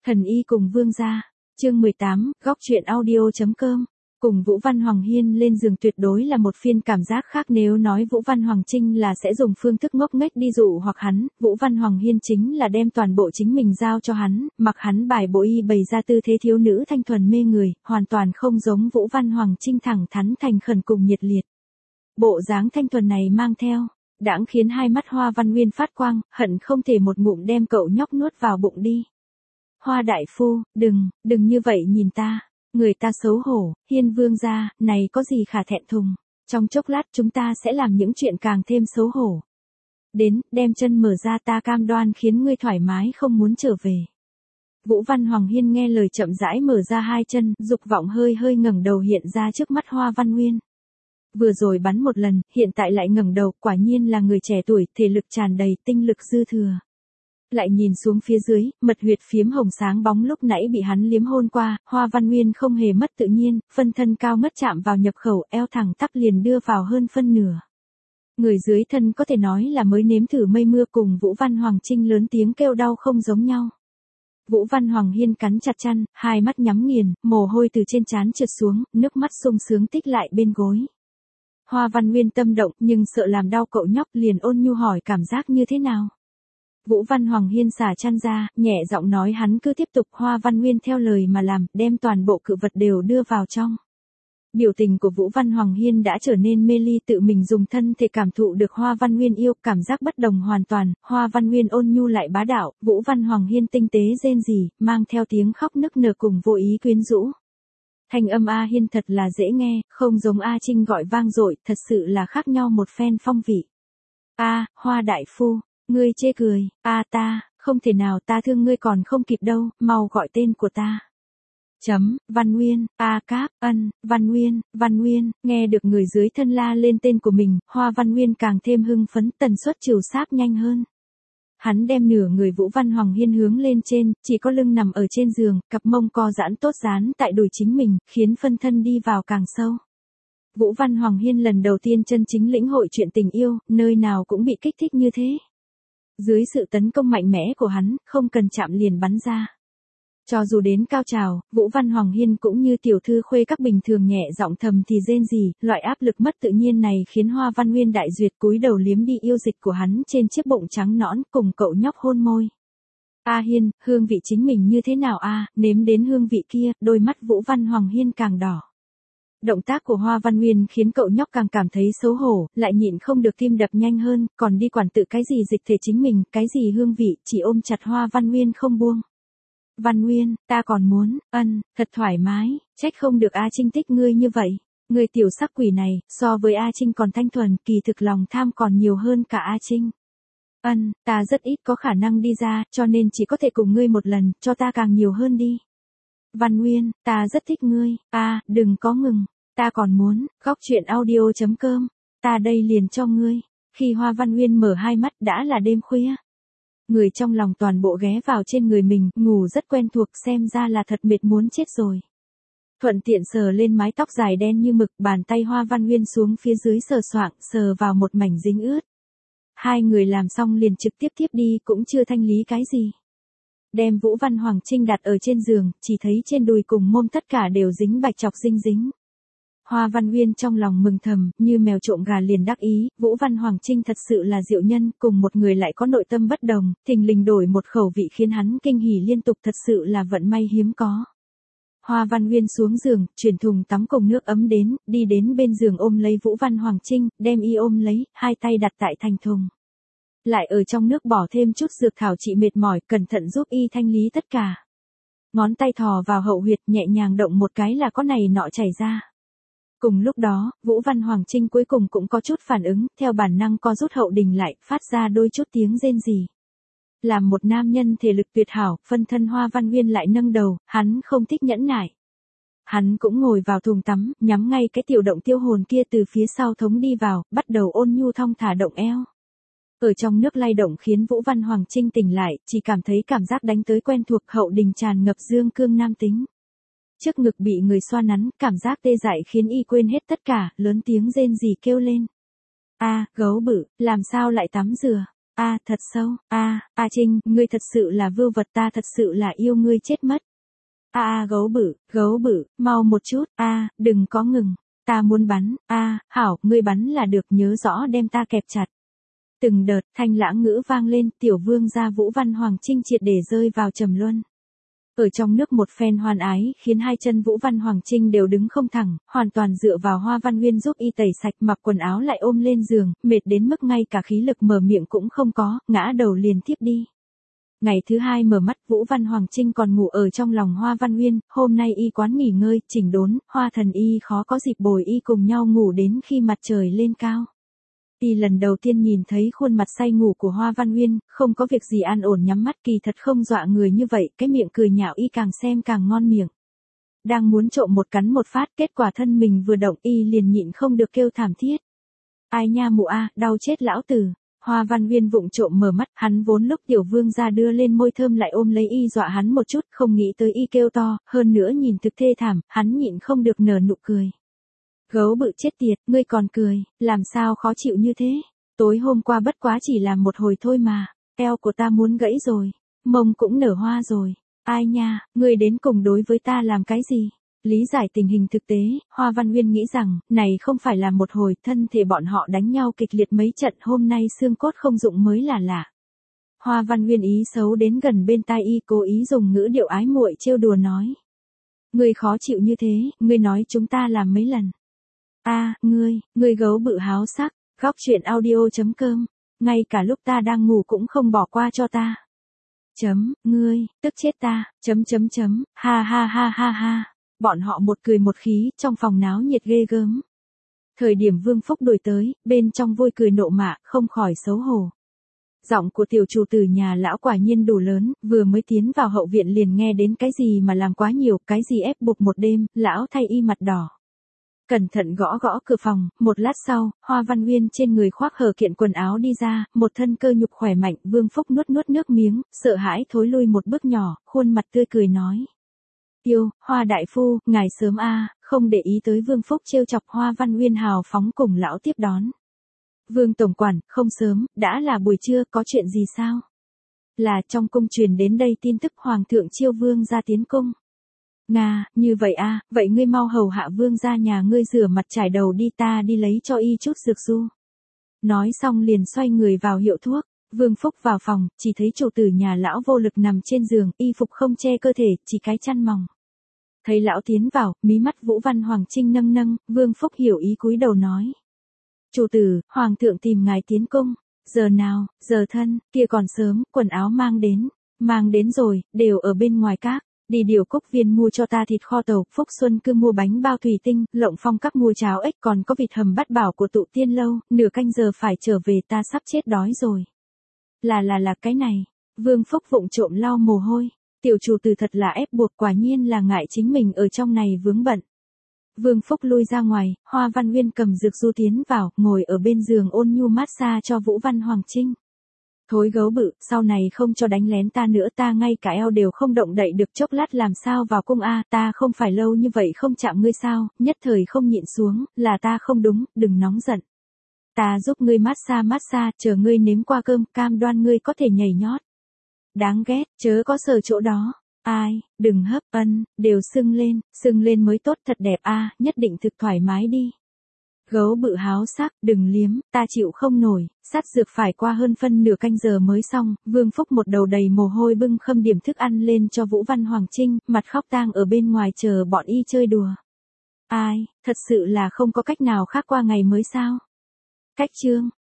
Thần y cùng vương gia. Chương 18, góc truyện audio.com. Cùng Vũ Văn Hoàng Hiên lên giường tuyệt đối là một phiên cảm giác khác, nếu nói Vũ Văn Hoàng Trinh là sẽ dùng phương thức ngốc nghếch đi dụ hoặc hắn, Vũ Văn Hoàng Hiên chính là đem toàn bộ chính mình giao cho hắn, mặc hắn bài bộ y bày ra tư thế thiếu nữ thanh thuần mê người, hoàn toàn không giống Vũ Văn Hoàng Trinh thẳng thắn thành khẩn cùng nhiệt liệt. Bộ dáng thanh thuần này mang theo, đãng khiến hai mắt Hoa Văn Nguyên phát quang, hận không thể một ngụm đem cậu nhóc nuốt vào bụng đi. Hoa đại phu, đừng như vậy nhìn ta, người ta xấu hổ, Hiên vương gia, này có gì khả thẹn thùng, trong chốc lát chúng ta sẽ làm những chuyện càng thêm xấu hổ. Đến, đem chân mở ra, ta cam đoan khiến ngươi thoải mái không muốn trở về. Vũ Văn Hoàng Hiên nghe lời chậm rãi mở ra hai chân, dục vọng hơi ngẩng đầu hiện ra trước mắt Hoa Văn Nguyên. Vừa rồi bắn một lần, hiện tại lại ngẩng đầu, quả nhiên là người trẻ tuổi, thể lực tràn đầy, tinh lực dư thừa. Lại nhìn xuống phía dưới, mật huyệt phiếm hồng sáng bóng lúc nãy bị hắn liếm hôn qua, Hoa Văn Nguyên không hề mất tự nhiên, phân thân cao ngất chạm vào nhập khẩu, eo thẳng tắp liền đưa vào hơn phân nửa. Người dưới thân có thể nói là mới nếm thử mây mưa, cùng Vũ Văn Hoàng Trinh lớn tiếng kêu đau không giống nhau. Vũ Văn Hoàng Hiên cắn chặt răng, hai mắt nhắm nghiền, mồ hôi từ trên trán trượt xuống, nước mắt sung sướng tích lại bên gối. Hoa Văn Nguyên tâm động, nhưng sợ làm đau cậu nhóc, liền ôn nhu hỏi cảm giác như thế nào. Vũ Văn Hoàng Hiên xả chăn ra, nhẹ giọng nói hắn cứ tiếp tục. Hoa Văn Nguyên theo lời mà làm, đem toàn bộ cự vật đều đưa vào trong. Biểu tình của Vũ Văn Hoàng Hiên đã trở nên mê ly, tự mình dùng thân thể cảm thụ được Hoa Văn Nguyên yêu, cảm giác bất đồng hoàn toàn. Hoa Văn Nguyên ôn nhu lại bá đạo, Vũ Văn Hoàng Hiên tinh tế rên rỉ, mang theo tiếng khóc nức nở cùng vô ý quyến rũ. Thanh âm A Hiên thật là dễ nghe, không giống A Trinh gọi vang dội, thật sự là khác nhau một phen phong vị. Hoa đại phu, ngươi chê cười, ta, không thể nào, ta thương ngươi còn không kịp đâu, mau gọi tên của ta. Văn Nguyên, Cáp, Văn Nguyên, nghe được người dưới thân la lên tên của mình, Hoa Văn Nguyên càng thêm hưng phấn, tần suất trìu sáp nhanh hơn. Hắn đem nửa người Vũ Văn Hoàng Hiên hướng lên trên, chỉ có lưng nằm ở trên giường, cặp mông co giãn tốt dán tại đùi chính mình, khiến phân thân đi vào càng sâu. Vũ Văn Hoàng Hiên lần đầu tiên chân chính lĩnh hội chuyện tình yêu, nơi nào cũng bị kích thích như thế. Dưới sự tấn công mạnh mẽ của hắn, không cần chạm liền bắn ra. Cho dù đến cao trào, Vũ Văn Hoàng Hiên cũng như tiểu thư khuê các bình thường nhẹ giọng thầm thì rên rỉ, loại áp lực mất tự nhiên này khiến Hoa Văn Nguyên đại duyệt, cúi đầu liếm đi yêu dịch của hắn trên chiếc bụng trắng nõn, cùng cậu nhóc hôn môi. Hiên, hương vị chính mình như thế nào nếm đến hương vị kia, đôi mắt Vũ Văn Hoàng Hiên càng đỏ. Động tác của Hoa Văn Nguyên khiến cậu nhóc càng cảm thấy xấu hổ, lại nhịn không được tim đập nhanh hơn, còn đi quản tự cái gì dịch thể chính mình, cái gì hương vị, chỉ ôm chặt Hoa Văn Nguyên không buông. Văn Nguyên, ta còn muốn, thật thoải mái, trách không được A Trinh thích ngươi như vậy. Ngươi tiểu sắc quỷ này, so với A Trinh còn thanh thuần, kỳ thực lòng tham còn nhiều hơn cả A Trinh. Ta rất ít có khả năng đi ra, cho nên chỉ có thể cùng ngươi một lần, cho ta càng nhiều hơn đi. Văn Nguyên, ta rất thích ngươi, đừng có ngừng, ta còn muốn, góc truyện audio.com, ta đây liền cho ngươi. Khi Hoa Văn Nguyên mở hai mắt đã là đêm khuya. Người trong lòng toàn bộ ghé vào trên người mình, ngủ rất quen thuộc, xem ra là thật mệt muốn chết rồi. Thuận tiện sờ lên mái tóc dài đen như mực, bàn tay Hoa Văn Nguyên xuống phía dưới sờ soạng, sờ vào một mảnh dính ướt. Hai người làm xong liền trực tiếp tiếp đi, cũng chưa thanh lý cái gì. Đem Vũ Văn Hoàng Trinh đặt ở trên giường, chỉ thấy trên đùi cùng mông tất cả đều dính bạch chọc dính. Hoa Văn Nguyên trong lòng mừng thầm, như mèo trộm gà liền đắc ý, Vũ Văn Hoàng Trinh thật sự là diệu nhân, cùng một người lại có nội tâm bất đồng, thình lình đổi một khẩu vị khiến hắn kinh hỉ liên tục, thật sự là vận may hiếm có. Hoa Văn Nguyên xuống giường, chuyển thùng tắm cùng nước ấm đến, đi đến bên giường ôm lấy Vũ Văn Hoàng Trinh, đem y ôm lấy, hai tay đặt tại thành thùng. Lại ở trong nước bỏ thêm chút dược thảo trị mệt mỏi, cẩn thận giúp y thanh lý tất cả. Ngón tay thò vào hậu huyệt, nhẹ nhàng động một cái là có này nọ chảy ra. Cùng lúc đó, Vũ Văn Hoàng Trinh cuối cùng cũng có chút phản ứng, theo bản năng co rút hậu đình lại, phát ra đôi chút tiếng rên rỉ. Làm một nam nhân thể lực tuyệt hảo, phân thân Hoa Văn Nguyên lại nâng đầu, hắn không thích nhẫn nại. Hắn cũng ngồi vào thùng tắm, nhắm ngay cái tiểu động tiêu hồn kia từ phía sau thống đi vào, bắt đầu ôn nhu thong thả động eo. Ở trong nước lay động khiến Vũ Văn Hoàng Trinh tỉnh lại, chỉ cảm thấy cảm giác đánh tới quen thuộc, hậu đình tràn ngập dương cương nam tính. Trước ngực bị người xoa nắn, cảm giác tê dại khiến y quên hết tất cả, lớn tiếng rên rỉ kêu lên. Gấu bự, làm sao lại tắm rửa? A thật sâu, A Trinh, ngươi thật sự là vưu vật, ta thật sự là yêu ngươi chết mất. Gấu bự, mau một chút, đừng có ngừng, ta muốn bắn, hảo, ngươi bắn là được, nhớ rõ đem ta kẹp chặt. Từng đợt, thanh lãng ngữ vang lên, tiểu vương gia Vũ Văn Hoàng Trinh triệt để rơi vào trầm luân. Ở trong nước một phen hoan ái, khiến hai chân Vũ Văn Hoàng Trinh đều đứng không thẳng, hoàn toàn dựa vào Hoa Văn Uyên giúp y tẩy sạch, mặc quần áo lại ôm lên giường, mệt đến mức ngay cả khí lực mở miệng cũng không có, ngã đầu liền thiếp đi. Ngày thứ hai mở mắt, Vũ Văn Hoàng Trinh còn ngủ ở trong lòng Hoa Văn Uyên, hôm nay y quán nghỉ ngơi, chỉnh đốn, Hoa Thần y khó có dịp bồi y cùng nhau ngủ đến khi mặt trời lên cao. Y lần đầu tiên nhìn thấy khuôn mặt say ngủ của Hoa Văn Uyên, không có việc gì an ổn nhắm mắt, kỳ thật không dọa người như vậy, cái miệng cười nhạo y càng xem càng ngon miệng. Đang muốn trộm một cắn một phát, kết quả thân mình vừa động y liền nhịn không được kêu thảm thiết. Ai nha mụ đau chết lão tử. Hoa Văn Uyên vụng trộm mở mắt, hắn vốn lúc tiểu vương ra đưa lên môi thơm lại ôm lấy y dọa hắn một chút, không nghĩ tới y kêu to, hơn nữa nhìn thực thê thảm, hắn nhịn không được nở nụ cười. Gấu bự chết tiệt, ngươi còn cười, làm sao khó chịu như thế? Tối hôm qua bất quá chỉ làm một hồi thôi mà, eo của ta muốn gãy rồi, mông cũng nở hoa rồi. Ai nha, ngươi đến cùng đối với ta làm cái gì? Lý giải tình hình thực tế, Hoa Văn Uyên nghĩ rằng, này không phải là một hồi, thân thể bọn họ đánh nhau kịch liệt mấy trận, hôm nay xương cốt không dụng mới là lạ. Hoa Văn Uyên ý xấu đến gần bên tai y, cố ý dùng ngữ điệu ái muội trêu đùa nói. Ngươi khó chịu như thế, ngươi nói chúng ta làm mấy lần. Ngươi gấu bự háo sắc, góc chuyện audio.com, ngay cả lúc ta đang ngủ cũng không bỏ qua cho ta. Ngươi, tức chết ta, ha ha ha ha ha. Bọn họ một cười một khí, trong phòng náo nhiệt ghê gớm. Thời điểm Vương Phúc đuổi tới, bên trong vui cười nộ mạ, không khỏi xấu hổ. Giọng của tiểu chủ tử nhà lão quả nhiên đủ lớn, vừa mới tiến vào hậu viện liền nghe đến cái gì mà làm quá nhiều, cái gì ép buộc một đêm, lão thay y mặt đỏ. Cẩn thận gõ gõ cửa phòng, một lát sau, Hoa Văn Uyên trên người khoác hở kiện quần áo đi ra, một thân cơ nhục khỏe mạnh, Vương Phúc nuốt nước miếng, sợ hãi thối lui một bước nhỏ, khuôn mặt tươi cười nói. Yêu, Hoa đại phu, ngài sớm không để ý tới Vương Phúc trêu chọc. Hoa Văn Uyên hào phóng cùng lão tiếp đón. Vương tổng quản, không sớm, đã là buổi trưa, có chuyện gì sao? Là trong cung truyền đến đây tin tức Hoàng thượng chiêu Vương ra tiến cung. Nga, như vậy vậy ngươi mau hầu hạ Vương ra nhà ngươi rửa mặt trải đầu đi, ta đi lấy cho y chút dược du. Nói xong liền xoay người vào hiệu thuốc. Vương Phúc vào phòng, chỉ thấy chủ tử nhà lão vô lực nằm trên giường, y phục không che cơ thể, chỉ cái chăn mỏng. Thấy lão tiến vào, mí mắt Vũ Văn Hoàng Trinh nâng, Vương Phúc hiểu ý cúi đầu nói. Chủ tử, Hoàng thượng tìm ngài tiến cung. Giờ nào, giờ thân, kia còn sớm, quần áo mang đến rồi, đều ở bên ngoài các. Đi điều Cúc Viên mua cho ta thịt kho tàu, Phúc Xuân cứ mua bánh bao thủy tinh, Lộng Phong các mua cháo ếch, còn có vịt hầm bát bảo của Tụ Tiên lâu, nửa canh giờ phải trở về, ta sắp chết đói rồi. Là cái này. Vương Phúc vụng trộm lau mồ hôi. Tiểu chủ tử thật là ép buộc, quả nhiên là ngại chính mình ở trong này vướng bận. Vương Phúc lui ra ngoài, Hoa Văn Uyên cầm dược du tiến vào, ngồi ở bên giường ôn nhu massage cho Vũ Văn Hoàng Trinh. Thối gấu bự, sau này không cho đánh lén ta nữa, ta ngay cả eo đều không động đậy được, chốc lát làm sao vào cung ta không phải lâu như vậy không chạm ngươi sao, nhất thời không nhịn xuống, là ta không đúng, đừng nóng giận. Ta giúp ngươi massage, chờ ngươi nếm qua cơm, cam đoan ngươi có thể nhảy nhót. Đáng ghét, chớ có sờ chỗ đó. Ai, đừng hấp, đều sưng lên mới tốt, thật đẹp nhất định thực thoải mái đi. Gấu bự háo sắc, đừng liếm, ta chịu không nổi, sát dược phải qua hơn phân nửa canh giờ mới xong, Vương Phúc một đầu đầy mồ hôi bưng khâm điểm thức ăn lên cho Vũ Văn Hoàng Trinh, mặt khóc tang ở bên ngoài chờ bọn y chơi đùa. Ai, thật sự là không có cách nào khác qua ngày mới sao. Cách chương.